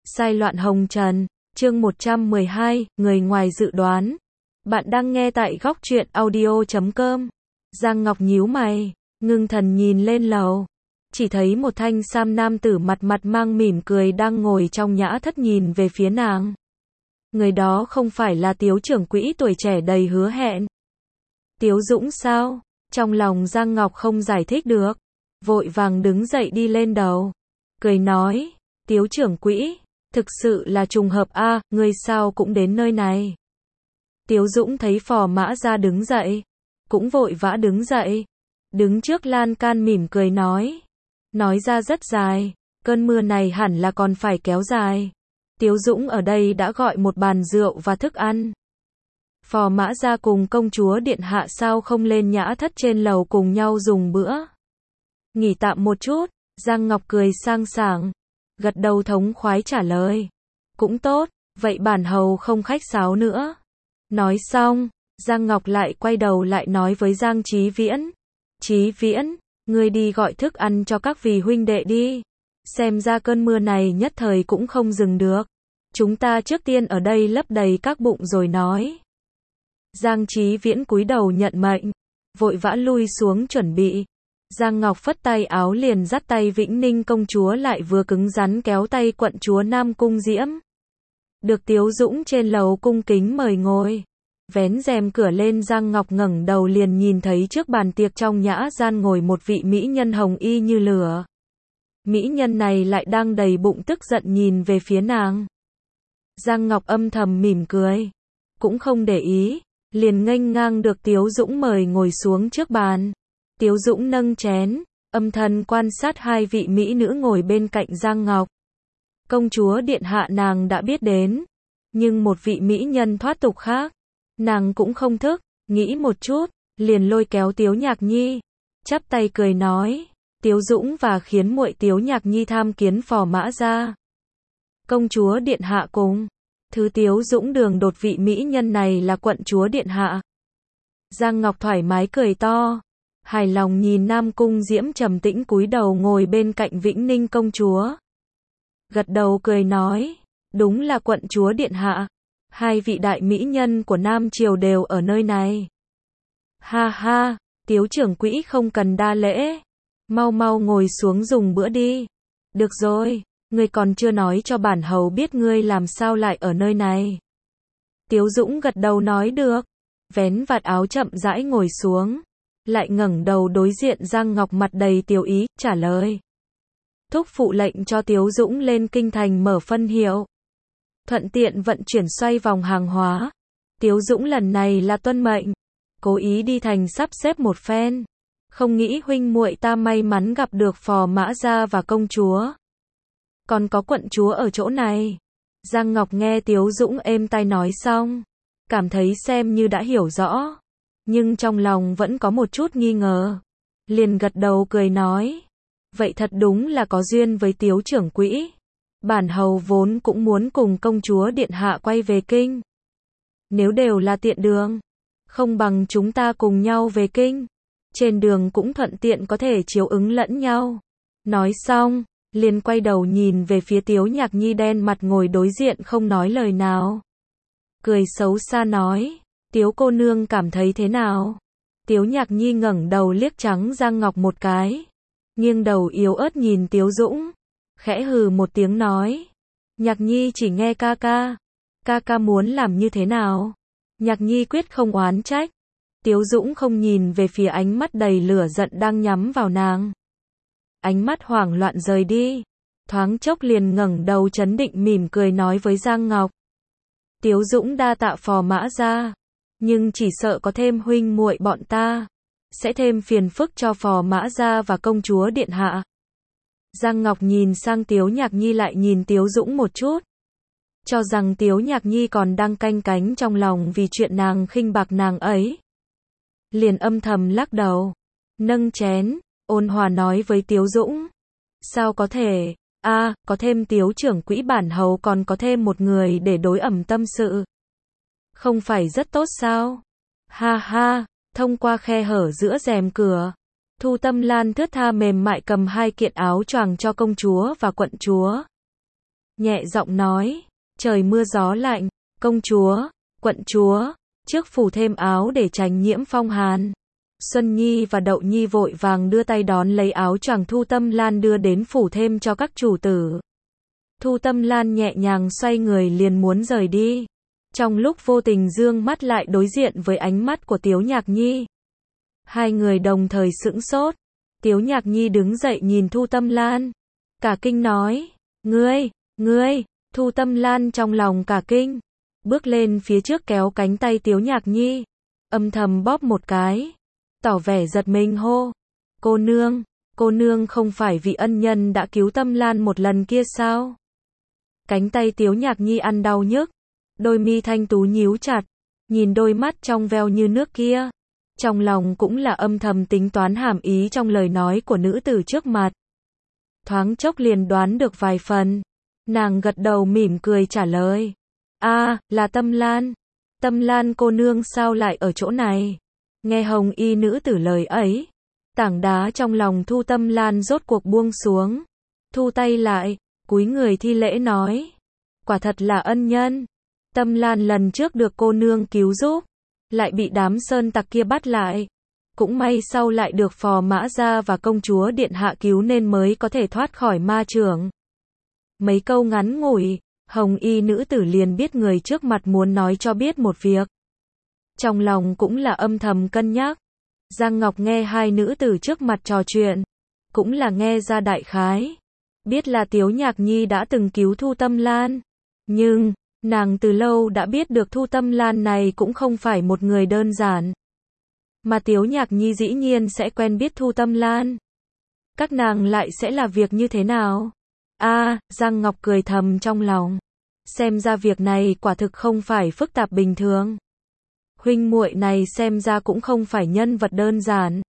Sai loạn hồng trần, chương 112, người ngoài dự đoán. Bạn đang nghe tại góc truyện audio.com. Giang Ngọc nhíu mày, ngưng thần nhìn lên lầu. Chỉ thấy một thanh sam nam tử mặt mang mỉm cười đang ngồi trong nhã thất nhìn về phía nàng. Người đó không phải là Tiếu trưởng quỹ tuổi trẻ đầy hứa hẹn. Tiếu Dũng sao? Trong lòng Giang Ngọc không giải thích được. Vội vàng đứng dậy đi lên đầu. Cười nói, Tiếu trưởng quỹ, thực sự là trùng hợp a, ngươi sao cũng đến nơi này. Tiếu Dũng thấy Phò Mã Gia đứng dậy, cũng vội vã đứng dậy, đứng trước lan can mỉm cười nói ra rất dài, cơn mưa này hẳn là còn phải kéo dài. Tiếu Dũng ở đây đã gọi một bàn rượu và thức ăn. Phò Mã Gia cùng công chúa điện hạ sao không lên nhã thất trên lầu cùng nhau dùng bữa. Nghỉ tạm một chút, Giang Ngọc cười sang sảng, gật đầu thống khoái trả lời. Cũng tốt, vậy bản hầu không khách sáo nữa. Nói xong, Giang Ngọc lại quay đầu lại nói với Giang Chí Viễn. Chí Viễn, ngươi đi gọi thức ăn cho các vị huynh đệ đi. Xem ra cơn mưa này nhất thời cũng không dừng được. Chúng ta trước tiên ở đây lấp đầy các bụng rồi nói. Giang Chí Viễn cúi đầu nhận mệnh, vội vã lui xuống chuẩn bị. Giang Ngọc phất tay áo liền dắt tay Vĩnh Ninh công chúa lại vừa cứng rắn kéo tay quận chúa Nam Cung Diễm. Được Tiếu Dũng trên lầu cung kính mời ngồi. Vén rèm cửa lên, Giang Ngọc ngẩng đầu liền nhìn thấy trước bàn tiệc trong nhã gian ngồi một vị mỹ nhân hồng y như lửa. Mỹ nhân này lại đang đầy bụng tức giận nhìn về phía nàng. Giang Ngọc âm thầm mỉm cười, cũng không để ý, liền nghênh ngang được Tiếu Dũng mời ngồi xuống trước bàn. Tiếu Dũng nâng chén, âm thầm quan sát hai vị mỹ nữ ngồi bên cạnh Giang Ngọc. Công chúa điện hạ nàng đã biết đến, nhưng một vị mỹ nhân thoát tục khác, nàng cũng không thức, nghĩ một chút, liền lôi kéo Tiếu Nhạc Nhi, chắp tay cười nói, Tiếu Dũng và khiến muội Tiếu Nhạc Nhi tham kiến Phò Mã Gia. Công chúa điện hạ cùng, thứ Tiếu Dũng đường đột vị mỹ nhân này là quận chúa điện hạ. Giang Ngọc thoải mái cười to, hài lòng nhìn Nam Cung Diễm trầm tĩnh cúi đầu ngồi bên cạnh Vĩnh Ninh công chúa. Gật đầu cười nói, đúng là quận chúa điện hạ, hai vị đại mỹ nhân của Nam Triều đều ở nơi này. Ha ha, Tiếu trưởng quỹ không cần đa lễ, mau mau ngồi xuống dùng bữa đi. Được rồi, ngươi còn chưa nói cho bản hầu biết ngươi làm sao lại ở nơi này. Tiếu Dũng gật đầu nói được, vén vạt áo chậm rãi ngồi xuống, lại ngẩng đầu đối diện Giang Ngọc mặt đầy tiêu ý, trả lời. Thúc phụ lệnh cho Tiếu Dũng lên kinh thành mở phân hiệu, thuận tiện vận chuyển xoay vòng hàng hóa. Tiếu Dũng lần này là tuân mệnh, cố ý đi thành sắp xếp một phen, không nghĩ huynh muội ta may mắn gặp được Phò Mã Gia và công chúa. Còn có quận chúa ở chỗ này. Giang Ngọc nghe Tiếu Dũng êm tai nói xong, cảm thấy xem như đã hiểu rõ, nhưng trong lòng vẫn có một chút nghi ngờ. Liền gật đầu cười nói, vậy thật đúng là có duyên với Tiếu trưởng quỹ. Bản hầu vốn cũng muốn cùng công chúa điện hạ quay về kinh. Nếu đều là tiện đường, không bằng chúng ta cùng nhau về kinh. Trên đường cũng thuận tiện có thể chiếu ứng lẫn nhau. Nói xong, liền quay đầu nhìn về phía Tiếu Nhạc Nhi đen mặt ngồi đối diện không nói lời nào. Cười xấu xa nói, Tiếu cô nương cảm thấy thế nào? Tiếu Nhạc Nhi ngẩng đầu liếc trắng Giang Ngọc một cái, nghiêng đầu yếu ớt nhìn Tiếu Dũng, khẽ hừ một tiếng nói, Nhạc Nhi chỉ nghe ca ca muốn làm như thế nào? Nhạc Nhi quyết không oán trách. Tiếu Dũng không nhìn về phía ánh mắt đầy lửa giận đang nhắm vào nàng. Ánh mắt hoảng loạn rời đi, thoáng chốc liền ngẩng đầu trấn định mỉm cười nói với Giang Ngọc. Tiếu Dũng đa tạ Phò Mã Gia, nhưng chỉ sợ có thêm huynh muội bọn ta, sẽ thêm phiền phức cho Phò Mã Gia và công chúa điện hạ. Giang Ngọc nhìn sang Tiếu Nhạc Nhi lại nhìn Tiếu Dũng một chút, cho rằng Tiếu Nhạc Nhi còn đang canh cánh trong lòng vì chuyện nàng khinh bạc nàng ấy. Liền âm thầm lắc đầu, nâng chén, ôn hòa nói với Tiếu Dũng. Sao có thể, có thêm Tiếu trưởng quỹ bản hầu còn có thêm một người để đối ẩm tâm sự. Không phải rất tốt sao? Ha ha, thông qua khe hở giữa rèm cửa, Thu Tâm Lan thướt tha mềm mại cầm hai kiện áo choàng cho công chúa và quận chúa. nhẹ giọng nói, trời mưa gió lạnh, công chúa, quận chúa, trước phủ thêm áo để tránh nhiễm phong hàn. Xuân Nhi và Đậu Nhi vội vàng đưa tay đón lấy áo choàng Thu Tâm Lan đưa đến phủ thêm cho các chủ tử. Thu Tâm Lan nhẹ nhàng xoay người liền muốn rời đi. Trong lúc vô tình dương mắt lại đối diện với ánh mắt của Tiếu Nhạc Nhi. Hai người đồng thời sững sốt. Tiếu Nhạc Nhi đứng dậy nhìn Thu Tâm Lan. Cả kinh nói, ngươi, Thu Tâm Lan trong lòng cả kinh. Bước lên phía trước kéo cánh tay Tiếu Nhạc Nhi. Âm thầm bóp một cái. Tỏ vẻ giật mình hô. Cô nương không phải vị ân nhân đã cứu Tâm Lan một lần kia sao? Cánh tay Tiếu Nhạc Nhi ăn đau nhức. Đôi mi thanh tú nhíu chặt. Nhìn đôi mắt trong veo như nước kia. Trong lòng cũng là âm thầm tính toán hàm ý trong lời nói của nữ tử trước mặt. Thoáng chốc liền đoán được vài phần. Nàng gật đầu mỉm cười trả lời. Là Tâm Lan. Tâm Lan cô nương sao lại ở chỗ này? Nghe hồng y nữ tử lời ấy. Tảng đá trong lòng Thu Tâm Lan rốt cuộc buông xuống. Thu tay lại, cúi người thi lễ nói. Quả thật là ân nhân. Tâm Lan lần trước được cô nương cứu giúp. Lại bị đám sơn tặc kia bắt lại. Cũng may sau lại được phò mã gia và công chúa điện hạ cứu nên mới có thể thoát khỏi ma chưởng. Mấy câu ngắn ngủi, hồng y nữ tử liền biết người trước mặt muốn nói cho biết một việc. Trong lòng cũng là âm thầm cân nhắc. Giang Ngọc nghe hai nữ tử trước mặt trò chuyện. Cũng là nghe ra đại khái. Biết là Tiếu Nhạc Nhi đã từng cứu Thu Tâm Lan. Nhưng, nàng từ lâu đã biết được Thu Tâm Lan này cũng không phải một người đơn giản. Mà Tiếu Nhạc Nhi dĩ nhiên sẽ quen biết Thu Tâm Lan. Các nàng lại sẽ là việc như thế nào? Giang Ngọc cười thầm trong lòng. Xem ra việc này quả thực không phải phức tạp bình thường. Huynh muội này xem ra cũng không phải nhân vật đơn giản.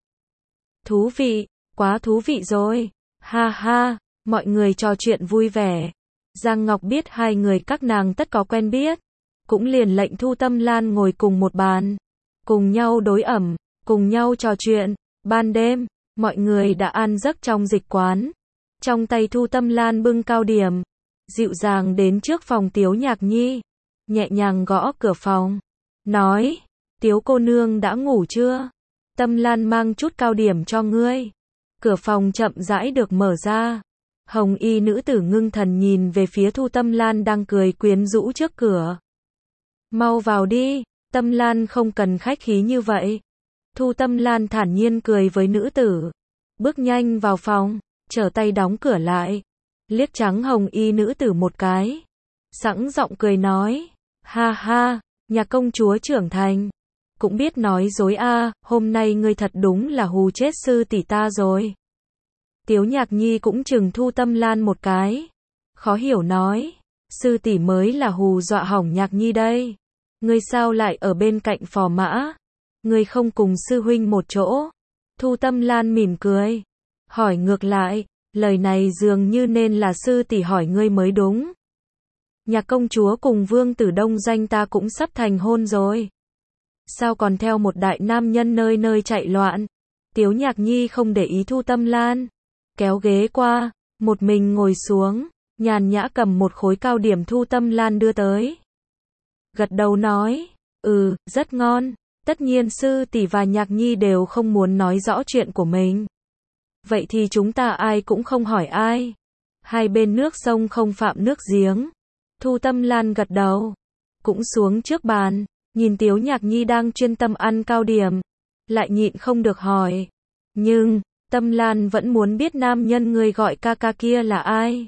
Thú vị, quá thú vị rồi. Ha ha, mọi người trò chuyện vui vẻ. Giang Ngọc biết hai người các nàng tất có quen biết. Cũng liền lệnh Thu Tâm Lan ngồi cùng một bàn. Cùng nhau đối ẩm, cùng nhau trò chuyện. Ban đêm, mọi người đã an giấc trong dịch quán. Trong tay Thu Tâm Lan bưng cao điểm. Dịu dàng đến trước phòng Tiếu Nhạc Nhi. Nhẹ nhàng gõ cửa phòng. Nói, Tiếu cô nương đã ngủ chưa? Tâm Lan mang chút cao điểm cho ngươi. Cửa phòng chậm rãi được mở ra. Hồng y nữ tử ngưng thần nhìn về phía Thu Tâm Lan đang cười quyến rũ trước cửa. Mau vào đi, Tâm Lan không cần khách khí như vậy. Thu Tâm Lan thản nhiên cười với nữ tử. Bước nhanh vào phòng, trở tay đóng cửa lại. Liếc trắng hồng y nữ tử một cái. Sẵn giọng cười nói. Ha ha, nhà công chúa trưởng thành. Cũng biết nói dối hôm nay ngươi thật đúng là hù chết sư tỷ ta rồi. Tiếu Nhạc Nhi cũng chừng Thu Tâm Lan một cái. Khó hiểu nói. Sư tỷ mới là hù dọa hỏng Nhạc Nhi đây. Ngươi sao lại ở bên cạnh phò mã? Ngươi không cùng sư huynh một chỗ? Thu Tâm Lan mỉm cười. Hỏi ngược lại. Lời này dường như nên là sư tỷ hỏi ngươi mới đúng. Nhà công chúa cùng vương tử Đông Doanh ta cũng sắp thành hôn rồi. Sao còn theo một đại nam nhân nơi nơi chạy loạn? Tiếu Nhạc Nhi không để ý Thu Tâm Lan. Kéo ghế qua, một mình ngồi xuống, nhàn nhã cầm một khối cao điểm Thu Tâm Lan đưa tới. Gật đầu nói, rất ngon. Tất nhiên sư tỷ và Nhạc Nhi đều không muốn nói rõ chuyện của mình. Vậy thì chúng ta ai cũng không hỏi ai. Hai bên nước sông không phạm nước giếng. Thu Tâm Lan gật đầu. Cũng xuống trước bàn. Nhìn Tiếu Nhạc Nhi đang chuyên tâm ăn cao điểm. Lại nhịn không được hỏi. Nhưng, Tâm Lan vẫn muốn biết nam nhân người gọi ca ca kia là ai.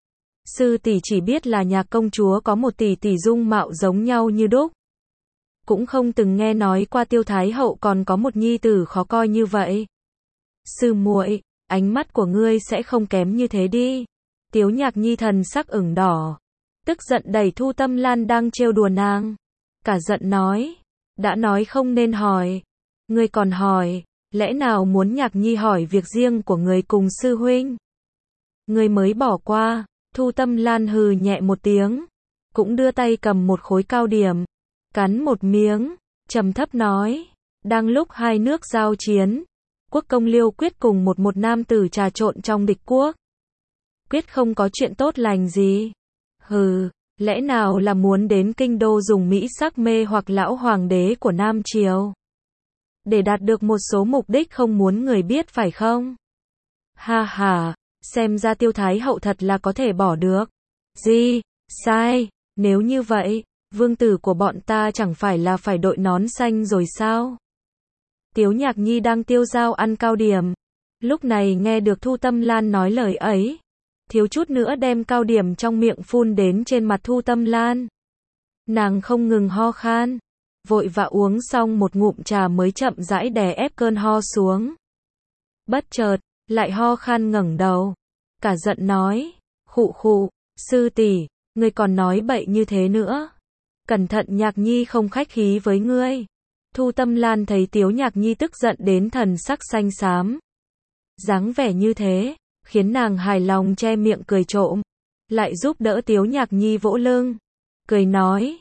Sư tỷ chỉ biết là nhà công chúa có một tỷ tỷ dung mạo giống nhau như đúc. Cũng không từng nghe nói qua Tiêu Thái Hậu còn có một nhi tử khó coi như vậy. Sư muội, ánh mắt của ngươi sẽ không kém như thế đi. Tiếu Nhạc Nhi thần sắc ửng đỏ. Tức giận đẩy Thu Tâm Lan đang trêu đùa nàng. Cả giận nói. Đã nói không nên hỏi. Ngươi còn hỏi. Lẽ nào muốn Nhạc Nhi hỏi việc riêng của người cùng sư huynh? Ngươi mới bỏ qua. Thu Tâm Lan hừ nhẹ một tiếng. Cũng đưa tay cầm một khối cao điểm. Cắn một miếng. Trầm thấp nói. Đang lúc hai nước giao chiến. Quốc công Liêu Quyết cùng một nam tử trà trộn trong địch quốc. Quyết không có chuyện tốt lành gì. Hừ, lẽ nào là muốn đến kinh đô dùng mỹ sắc mê hoặc lão hoàng đế của Nam Triều? Để đạt được một số mục đích không muốn người biết phải không? Ha ha, xem ra Tiêu Thái hậu thật là có thể bỏ được. Gì? Sai, nếu như vậy, vương tử của bọn ta chẳng phải là phải đội nón xanh rồi sao? Tiếu Nhạc Nhi đang tiêu dao ăn cao điểm. Lúc này nghe được Thu Tâm Lan nói lời ấy, thiếu chút nữa đem cao điểm trong miệng phun đến trên mặt Thu Tâm Lan. Nàng không ngừng ho khan, vội vã uống xong một ngụm trà mới chậm rãi đè ép cơn ho xuống. Bất chợt, lại ho khan ngẩng đầu, cả giận nói, khụ khụ, sư tỷ, ngươi còn nói bậy như thế nữa. Cẩn thận Nhạc Nhi không khách khí với ngươi. Thu Tâm Lan thấy Tiếu Nhạc Nhi tức giận đến thần sắc xanh xám. Dáng vẻ như thế, khiến nàng hài lòng che miệng cười trộm, lại giúp đỡ Tiếu Nhạc Nhi vỗ lưng, cười nói,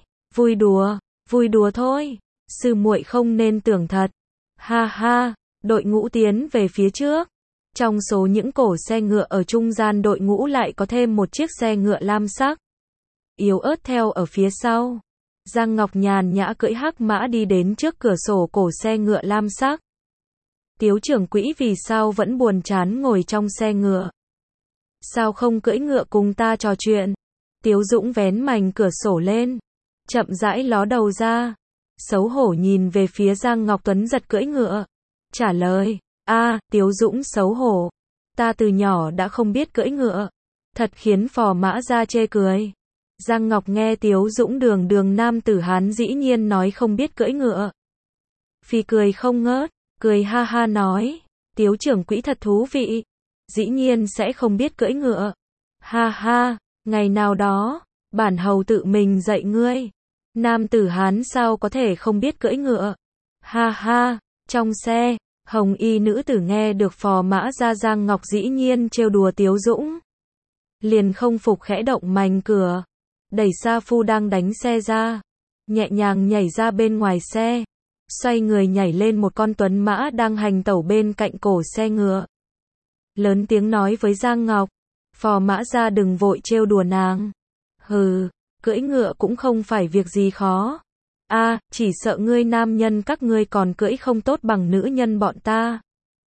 vui đùa thôi, sư muội không nên tưởng thật. Ha ha, đội ngũ tiến về phía trước. Trong số những cổ xe ngựa ở trung gian đội ngũ lại có thêm một chiếc xe ngựa lam sắc, yếu ớt theo ở phía sau. Giang Ngọc nhàn nhã cưỡi hắc mã đi đến trước cửa sổ cổ xe ngựa lam sắc. Tiếu trưởng quỹ vì sao vẫn buồn chán ngồi trong xe ngựa? Sao không cưỡi ngựa cùng ta trò chuyện? Tiếu Dũng vén mành cửa sổ lên, chậm rãi ló đầu ra, xấu hổ nhìn về phía Giang Ngọc Tuấn giật cưỡi ngựa, trả lời, Tiếu Dũng xấu hổ, ta từ nhỏ đã không biết cưỡi ngựa, thật khiến phò mã ra chê cười. Giang Ngọc nghe Tiếu Dũng đường đường nam tử Hán dĩ nhiên nói không biết cưỡi ngựa, phì cười không ngớt, cười ha ha nói, Tiếu trưởng quỹ thật thú vị, dĩ nhiên sẽ không biết cưỡi ngựa. Ha ha, ngày nào đó, bản hầu tự mình dạy ngươi. Nam tử Hán sao có thể không biết cưỡi ngựa. Ha ha, trong xe, hồng y nữ tử nghe được phò mã ra Giang Ngọc dĩ nhiên trêu đùa Tiếu Dũng, liền không phục khẽ động mành cửa, đẩy sa phu đang đánh xe ra, nhẹ nhàng nhảy ra bên ngoài xe, xoay người nhảy lên một con tuấn mã đang hành tẩu bên cạnh cổ xe ngựa. Lớn tiếng nói với Giang Ngọc, phò mã ra đừng vội trêu đùa nàng. Hừ, cưỡi ngựa cũng không phải việc gì khó. Chỉ sợ ngươi nam nhân các ngươi còn cưỡi không tốt bằng nữ nhân bọn ta.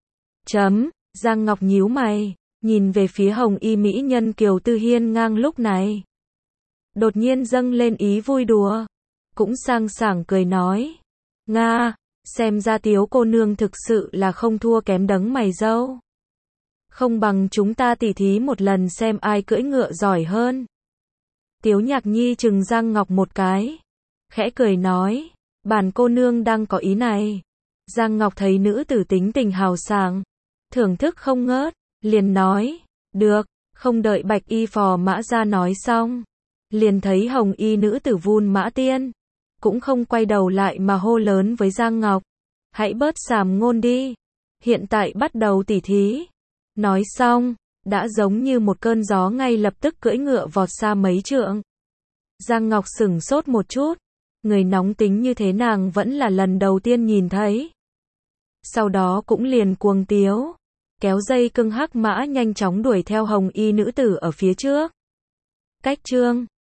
Giang Ngọc nhíu mày, nhìn về phía hồng y mỹ nhân Kiều Tư Hiên ngang lúc này. Đột nhiên dâng lên ý vui đùa, cũng sang sảng cười nói, Nga, xem ra Tiếu cô nương thực sự là không thua kém đấng mày râu. Không bằng chúng ta tỉ thí một lần xem ai cưỡi ngựa giỏi hơn. Tiếu Nhạc Nhi trừng Giang Ngọc một cái, khẽ cười nói, bản cô nương đang có ý này. Giang Ngọc thấy nữ tử tính tình hào sảng, thưởng thức không ngớt, liền nói, được, không đợi bạch y phò mã ra nói xong, liền thấy hồng y nữ tử vun mã tiên, cũng không quay đầu lại mà hô lớn với Giang Ngọc, hãy bớt sàm ngôn đi, hiện tại bắt đầu tỉ thí. Nói xong, đã giống như một cơn gió ngay lập tức cưỡi ngựa vọt xa mấy trượng. Giang Ngọc sửng sốt một chút, người nóng tính như thế nàng vẫn là lần đầu tiên nhìn thấy. Sau đó cũng liền cuồng tiếu, kéo dây cưng hắc mã nhanh chóng đuổi theo hồng y nữ tử ở phía trước. Cách chương